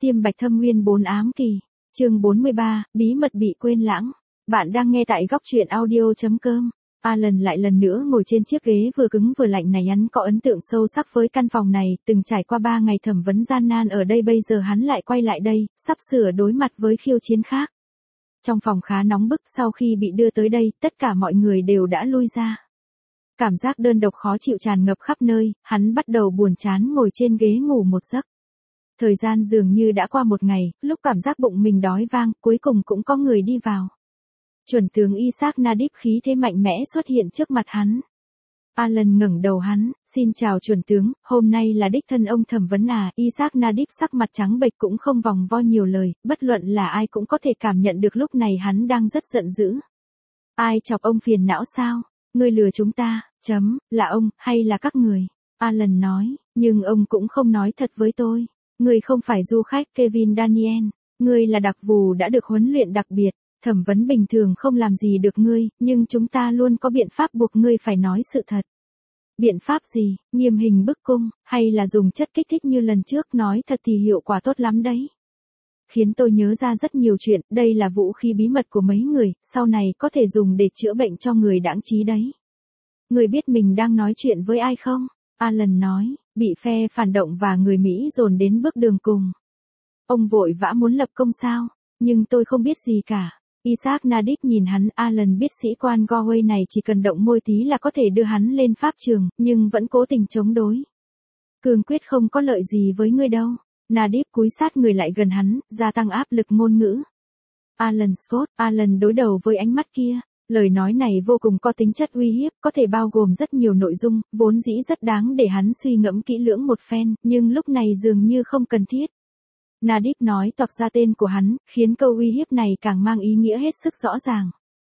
Tiêm bạch thâm nguyên 4 ám kỳ. Chương 43, bí mật bị quên lãng. Bạn đang nghe tại góc truyện audio.com. Alan lại lần nữa ngồi trên chiếc ghế vừa cứng vừa lạnh này, hắn có ấn tượng sâu sắc với căn phòng này, từng trải qua 3 ngày thẩm vấn gian nan ở đây, bây giờ hắn lại quay lại đây, sắp sửa đối mặt với khiêu chiến khác. Trong phòng khá nóng bức, sau khi bị đưa tới đây, tất cả mọi người đều đã lui ra. Cảm giác đơn độc khó chịu tràn ngập khắp nơi, hắn bắt đầu buồn chán ngồi trên ghế ngủ một giấc. Thời gian dường như đã qua một ngày, lúc cảm giác bụng mình đói vang, cuối cùng cũng có người đi vào. Chuẩn tướng Isaac Nadib khí thế mạnh mẽ xuất hiện trước mặt hắn. Alan ngẩng đầu hắn, xin chào chuẩn tướng, hôm nay là đích thân ông thẩm vấn à? Isaac Nadib sắc mặt trắng bệch cũng không vòng vo nhiều lời, bất luận là ai cũng có thể cảm nhận được lúc này hắn đang rất giận dữ. Ai chọc ông phiền não sao? Ngươi lừa chúng ta, là ông, hay là các người? Alan nói, nhưng ông cũng không nói thật với tôi. Ngươi không phải du khách Kevin Daniel, ngươi là đặc vụ đã được huấn luyện đặc biệt, thẩm vấn bình thường không làm gì được ngươi, nhưng chúng ta luôn có biện pháp buộc ngươi phải nói sự thật. Biện pháp gì? Nghiêm hình bức cung, hay là dùng chất kích thích như lần trước? Nói thật thì hiệu quả tốt lắm đấy. Khiến tôi nhớ ra rất nhiều chuyện, đây là vũ khí bí mật của mấy người, sau này có thể dùng để chữa bệnh cho người đãng trí đấy. Người biết mình đang nói chuyện với ai không? Alan nói, bị phe phản động và người Mỹ dồn đến bước đường cùng. Ông vội vã muốn lập công sao? Nhưng tôi không biết gì cả. Isaac Nadib nhìn hắn, Alan biết sĩ quan Galway này chỉ cần động môi tí là có thể đưa hắn lên pháp trường, nhưng vẫn cố tình chống đối. Cương quyết không có lợi gì với ngươi đâu. Nadib cúi sát người lại gần hắn, gia tăng áp lực ngôn ngữ. Alan Scott, Alan đối đầu với ánh mắt kia. Lời nói này vô cùng có tính chất uy hiếp, có thể bao gồm rất nhiều nội dung, vốn dĩ rất đáng để hắn suy ngẫm kỹ lưỡng một phen, nhưng lúc này dường như không cần thiết. Nadib nói toạc ra tên của hắn, khiến câu uy hiếp này càng mang ý nghĩa hết sức rõ ràng.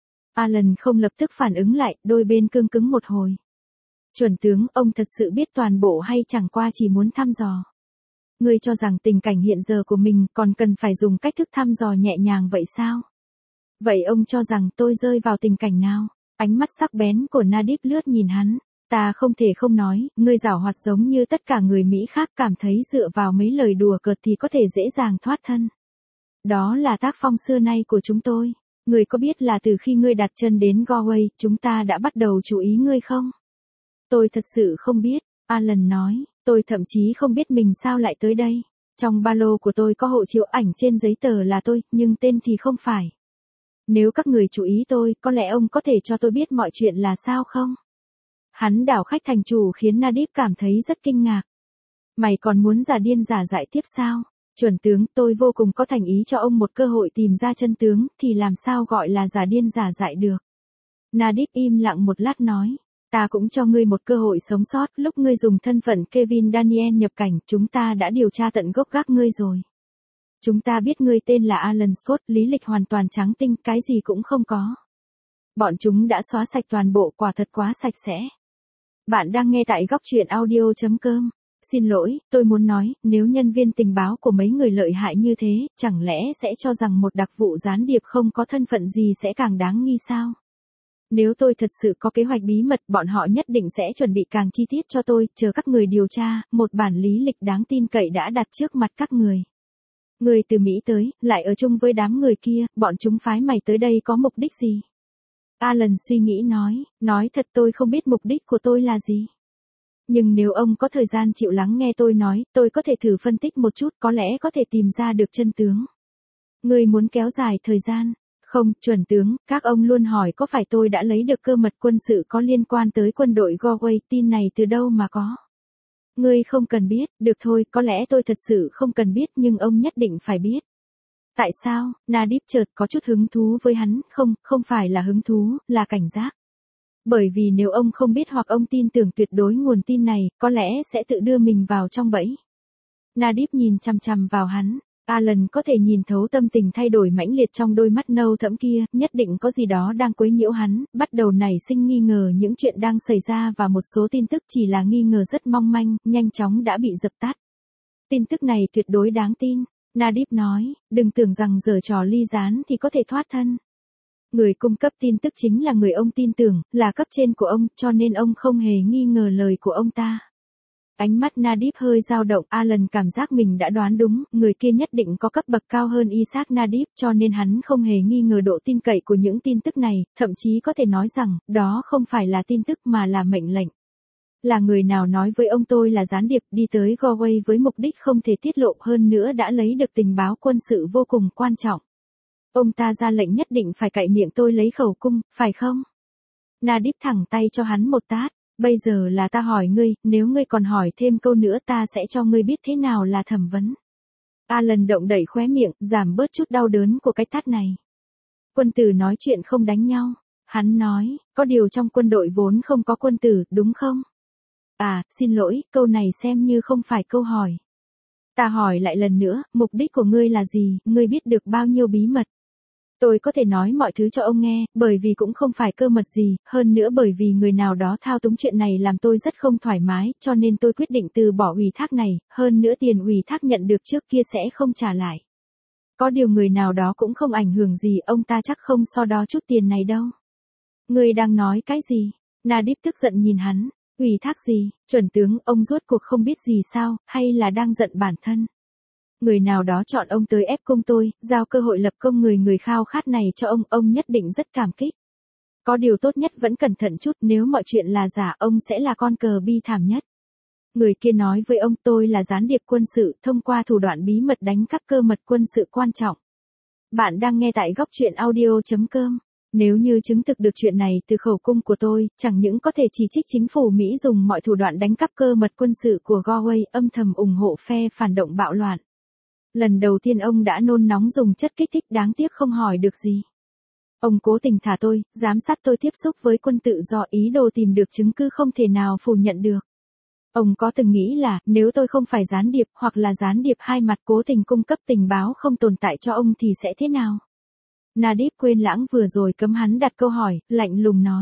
Alan không lập tức phản ứng lại, đôi bên cương cứng một hồi. Chuẩn tướng, ông thật sự biết toàn bộ hay chẳng qua chỉ muốn thăm dò? Ngươi cho rằng tình cảnh hiện giờ của mình còn cần phải dùng cách thức thăm dò nhẹ nhàng vậy sao? Vậy ông cho rằng tôi rơi vào tình cảnh nào? Ánh mắt sắc bén của Nadib lướt nhìn hắn. Ta không thể không nói, ngươi giảo hoạt giống như tất cả người Mỹ khác, cảm thấy dựa vào mấy lời đùa cợt thì có thể dễ dàng thoát thân. Đó là tác phong xưa nay của chúng tôi. Ngươi có biết là từ khi ngươi đặt chân đến Galway, chúng ta đã bắt đầu chú ý ngươi không? Tôi thật sự không biết, Alan nói, tôi thậm chí không biết mình sao lại tới đây. Trong ba lô của tôi có hộ chiếu ảnh, trên giấy tờ là tôi, nhưng tên thì không phải. Nếu các người chú ý tôi, có lẽ ông có thể cho tôi biết mọi chuyện là sao không? Hắn đảo khách thành chủ khiến Nadib cảm thấy rất kinh ngạc. Mày còn muốn giả điên giả dại tiếp sao? Chuẩn tướng, tôi vô cùng có thành ý cho ông một cơ hội tìm ra chân tướng, thì làm sao gọi là giả điên giả dại được? Nadib im lặng một lát nói, ta cũng cho ngươi một cơ hội sống sót, lúc ngươi dùng thân phận Kevin Daniel nhập cảnh, chúng ta đã điều tra tận gốc gác ngươi rồi. Chúng ta biết ngươi tên là Alan Scott, lý lịch hoàn toàn trắng tinh, cái gì cũng không có. Bọn chúng đã xóa sạch toàn bộ, quả thật quá sạch sẽ. Bạn đang nghe tại góc truyện audio.com. Xin lỗi, tôi muốn nói, nếu nhân viên tình báo của mấy người lợi hại như thế, chẳng lẽ sẽ cho rằng một đặc vụ gián điệp không có thân phận gì sẽ càng đáng nghi sao? Nếu tôi thật sự có kế hoạch bí mật, bọn họ nhất định sẽ chuẩn bị càng chi tiết cho tôi, chờ các người điều tra, một bản lý lịch đáng tin cậy đã đặt trước mặt các người. Người từ Mỹ tới, lại ở chung với đám người kia, bọn chúng phái mày tới đây có mục đích gì? Alan suy nghĩ nói thật tôi không biết mục đích của tôi là gì. Nhưng nếu ông có thời gian chịu lắng nghe tôi nói, tôi có thể thử phân tích một chút, có lẽ có thể tìm ra được chân tướng. Người muốn kéo dài thời gian? Không, chuẩn tướng, các ông luôn hỏi có phải tôi đã lấy được cơ mật quân sự có liên quan tới quân đội Galway, tin này từ đâu mà có? Ngươi không cần biết, được thôi, có lẽ tôi thật sự không cần biết, nhưng ông nhất định phải biết. Tại sao? Nadib chợt có chút hứng thú với hắn, không phải là hứng thú, là cảnh giác. Bởi vì nếu ông không biết hoặc ông tin tưởng tuyệt đối nguồn tin này, có lẽ sẽ tự đưa mình vào trong bẫy. Nadib nhìn chằm chằm vào hắn. Alan có thể nhìn thấu tâm tình thay đổi mãnh liệt trong đôi mắt nâu thẫm kia, nhất định có gì đó đang quấy nhiễu hắn, bắt đầu nảy sinh nghi ngờ những chuyện đang xảy ra và một số tin tức chỉ là nghi ngờ rất mong manh, nhanh chóng đã bị dập tắt. Tin tức này tuyệt đối đáng tin, Nadib nói, đừng tưởng rằng giở trò ly gián thì có thể thoát thân. Người cung cấp tin tức chính là người ông tin tưởng, là cấp trên của ông, cho nên ông không hề nghi ngờ lời của ông ta. Ánh mắt Nadip hơi dao động, Alan cảm giác mình đã đoán đúng, người kia nhất định có cấp bậc cao hơn Isaac Nadip, cho nên hắn không hề nghi ngờ độ tin cậy của những tin tức này, thậm chí có thể nói rằng, đó không phải là tin tức mà là mệnh lệnh. Là người nào nói với ông tôi là gián điệp đi tới Galway với mục đích không thể tiết lộ, hơn nữa đã lấy được tình báo quân sự vô cùng quan trọng. Ông ta ra lệnh nhất định phải cạy miệng tôi lấy khẩu cung, phải không? Nadip thẳng tay cho hắn một tát. Bây giờ là ta hỏi ngươi, nếu ngươi còn hỏi thêm câu nữa ta sẽ cho ngươi biết thế nào là thẩm vấn. Alan động đẩy khóe miệng, giảm bớt chút đau đớn của cái tát này. Quân tử nói chuyện không đánh nhau. Hắn nói, có điều trong quân đội vốn không có quân tử, đúng không? À, xin lỗi, câu này xem như không phải câu hỏi. Ta hỏi lại lần nữa, mục đích của ngươi là gì, ngươi biết được bao nhiêu bí mật? Tôi có thể nói mọi thứ cho ông nghe, bởi vì cũng không phải cơ mật gì, hơn nữa bởi vì người nào đó thao túng chuyện này làm tôi rất không thoải mái, cho nên tôi quyết định từ bỏ ủy thác này, hơn nữa tiền ủy thác nhận được trước kia sẽ không trả lại. Có điều người nào đó cũng không ảnh hưởng gì, ông ta chắc không so đo chút tiền này đâu. Ngươi đang nói cái gì? Nadip tức giận nhìn hắn, ủy thác gì, chuẩn tướng, ông rốt cuộc không biết gì sao, hay là đang giận bản thân? Người nào đó chọn ông tới ép cung tôi, giao cơ hội lập công người khao khát này cho ông nhất định rất cảm kích. Có điều tốt nhất vẫn cẩn thận chút, nếu mọi chuyện là giả ông sẽ là con cờ bi thảm nhất. Người kia nói với ông tôi là gián điệp quân sự, thông qua thủ đoạn bí mật đánh cắp cơ mật quân sự quan trọng. Bạn đang nghe tại góc truyện audio.com. Nếu như chứng thực được chuyện này từ khẩu cung của tôi, chẳng những có thể chỉ trích chính phủ Mỹ dùng mọi thủ đoạn đánh cắp cơ mật quân sự của Galway, âm thầm ủng hộ phe phản động bạo loạn. Lần đầu tiên ông đã nôn nóng dùng chất kích thích, đáng tiếc không hỏi được gì. Ông cố tình thả tôi, giám sát tôi tiếp xúc với quân tự do, ý đồ tìm được chứng cứ không thể nào phủ nhận được. Ông có từng nghĩ là, nếu tôi không phải gián điệp, hoặc là gián điệp hai mặt cố tình cung cấp tình báo không tồn tại cho ông thì sẽ thế nào? Nadip quên lãng vừa rồi cấm hắn đặt câu hỏi, lạnh lùng nói.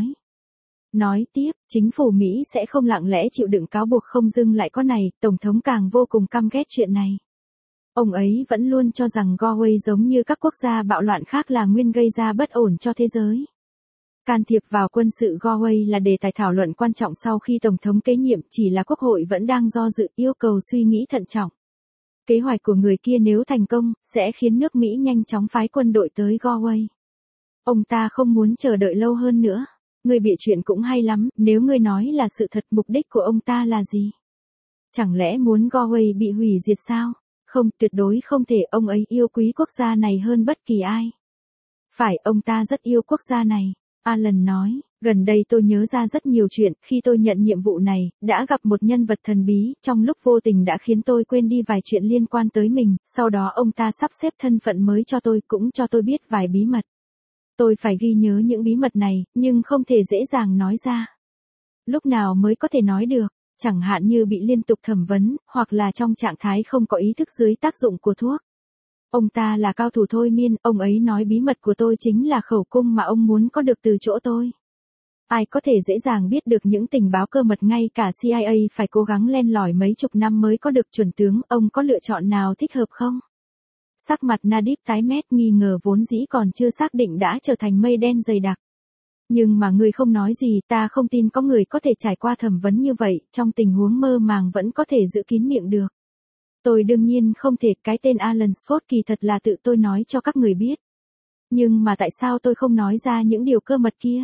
Nói tiếp, chính phủ Mỹ sẽ không lặng lẽ chịu đựng cáo buộc không dưng lại có này, Tổng thống càng vô cùng căm ghét chuyện này. Ông ấy vẫn luôn cho rằng Galway giống như các quốc gia bạo loạn khác là nguyên gây ra bất ổn cho thế giới. Can thiệp vào quân sự Galway là đề tài thảo luận quan trọng sau khi Tổng thống kế nhiệm, chỉ là Quốc hội vẫn đang do dự, yêu cầu suy nghĩ thận trọng. Kế hoạch của người kia nếu thành công, sẽ khiến nước Mỹ nhanh chóng phái quân đội tới Galway. Ông ta không muốn chờ đợi lâu hơn nữa. Người bịa chuyện cũng hay lắm, nếu ngươi nói là sự thật, mục đích của ông ta là gì? Chẳng lẽ muốn Galway bị hủy diệt sao? Không, tuyệt đối không thể, ông ấy yêu quý quốc gia này hơn bất kỳ ai. Phải, ông ta rất yêu quốc gia này, Alan nói, gần đây tôi nhớ ra rất nhiều chuyện, khi tôi nhận nhiệm vụ này, đã gặp một nhân vật thần bí, trong lúc vô tình đã khiến tôi quên đi vài chuyện liên quan tới mình, sau đó ông ta sắp xếp thân phận mới cho tôi, cũng cho tôi biết vài bí mật. Tôi phải ghi nhớ những bí mật này, nhưng không thể dễ dàng nói ra. Lúc nào mới có thể nói được? Chẳng hạn như bị liên tục thẩm vấn, hoặc là trong trạng thái không có ý thức dưới tác dụng của thuốc. Ông ta là cao thủ thôi miên, ông ấy nói bí mật của tôi chính là khẩu cung mà ông muốn có được từ chỗ tôi. Ai có thể dễ dàng biết được những tình báo cơ mật, ngay cả CIA phải cố gắng len lỏi mấy chục năm mới có được, chuẩn tướng, ông có lựa chọn nào thích hợp không? Sắc mặt Nadip tái mét, nghi ngờ vốn dĩ còn chưa xác định đã trở thành mây đen dày đặc. Nhưng mà ngươi không nói gì, ta không tin có người có thể trải qua thẩm vấn như vậy, trong tình huống mơ màng vẫn có thể giữ kín miệng được. Tôi đương nhiên không thể, cái tên Alan Scott kỳ thật là tự tôi nói cho các người biết. Nhưng mà tại sao tôi không nói ra những điều cơ mật kia?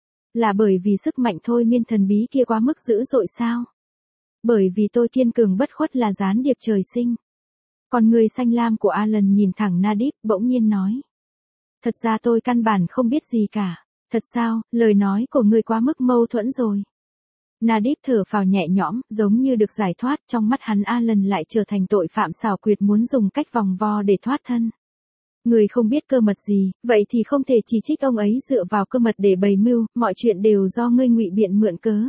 Là bởi vì sức mạnh thôi miên thần bí kia quá mức dữ dội sao? Bởi vì tôi kiên cường bất khuất là gián điệp trời sinh. Còn người xanh lam của Alan nhìn thẳng Nadip, bỗng nhiên nói. Thật ra tôi căn bản không biết gì cả. Thật sao, lời nói của ngươi quá mức mâu thuẫn rồi. Nadip thở phào nhẹ nhõm, giống như được giải thoát, trong mắt hắn Alan lại trở thành tội phạm xảo quyệt muốn dùng cách vòng vo để thoát thân. Người không biết cơ mật gì, vậy thì không thể chỉ trích ông ấy dựa vào cơ mật để bày mưu, mọi chuyện đều do ngươi ngụy biện mượn cớ.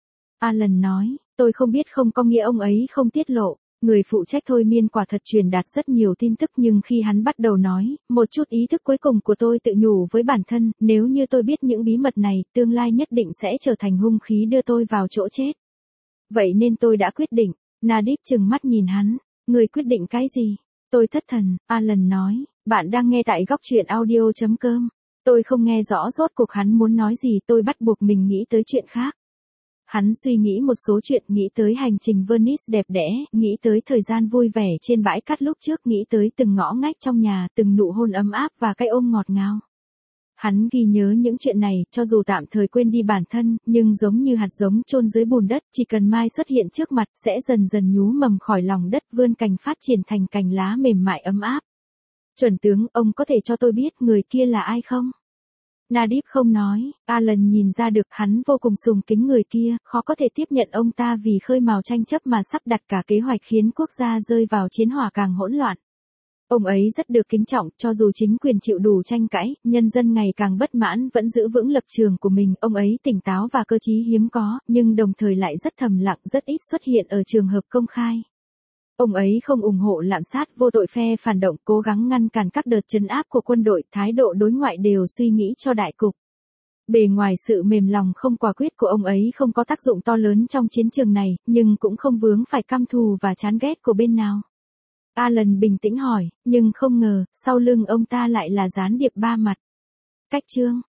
Alan nói, tôi không biết không có nghĩa ông ấy không tiết lộ. Người phụ trách thôi miên quả thật truyền đạt rất nhiều tin tức, nhưng khi hắn bắt đầu nói, một chút ý thức cuối cùng của tôi tự nhủ với bản thân, nếu như tôi biết những bí mật này, tương lai nhất định sẽ trở thành hung khí đưa tôi vào chỗ chết. Vậy nên tôi đã quyết định. Nadip trừng mắt nhìn hắn, người quyết định cái gì? Tôi thất thần, Alan nói, bạn đang nghe tại góc truyện audio.com. Tôi không nghe rõ rốt cuộc hắn muốn nói gì, tôi bắt buộc mình nghĩ tới chuyện khác. Hắn suy nghĩ một số chuyện, nghĩ tới hành trình Venice đẹp đẽ, nghĩ tới thời gian vui vẻ trên bãi cát lúc trước, nghĩ tới từng ngõ ngách trong nhà, từng nụ hôn ấm áp và cái ôm ngọt ngào. Hắn ghi nhớ những chuyện này, cho dù tạm thời quên đi bản thân, nhưng giống như hạt giống chôn dưới bùn đất, chỉ cần mai xuất hiện trước mặt, sẽ dần dần nhú mầm khỏi lòng đất, vươn cành phát triển thành cành lá mềm mại ấm áp. Chuẩn tướng, ông có thể cho tôi biết người kia là ai không? Nadip không nói, Alan nhìn ra được hắn vô cùng sùng kính người kia, khó có thể tiếp nhận ông ta vì khơi mào tranh chấp mà sắp đặt cả kế hoạch khiến quốc gia rơi vào chiến hỏa càng hỗn loạn. Ông ấy rất được kính trọng, cho dù chính quyền chịu đủ tranh cãi, nhân dân ngày càng bất mãn vẫn giữ vững lập trường của mình, ông ấy tỉnh táo và cơ trí hiếm có, nhưng đồng thời lại rất thầm lặng, rất ít xuất hiện ở trường hợp công khai. Ông ấy không ủng hộ lạm sát vô tội, phe phản động, cố gắng ngăn cản các đợt trấn áp của quân đội, thái độ đối ngoại đều suy nghĩ cho đại cục. Bề ngoài sự mềm lòng không quả quyết của ông ấy không có tác dụng to lớn trong chiến trường này, nhưng cũng không vướng phải căm thù và chán ghét của bên nào. Alan bình tĩnh hỏi, nhưng không ngờ, sau lưng ông ta lại là gián điệp ba mặt. Cách chương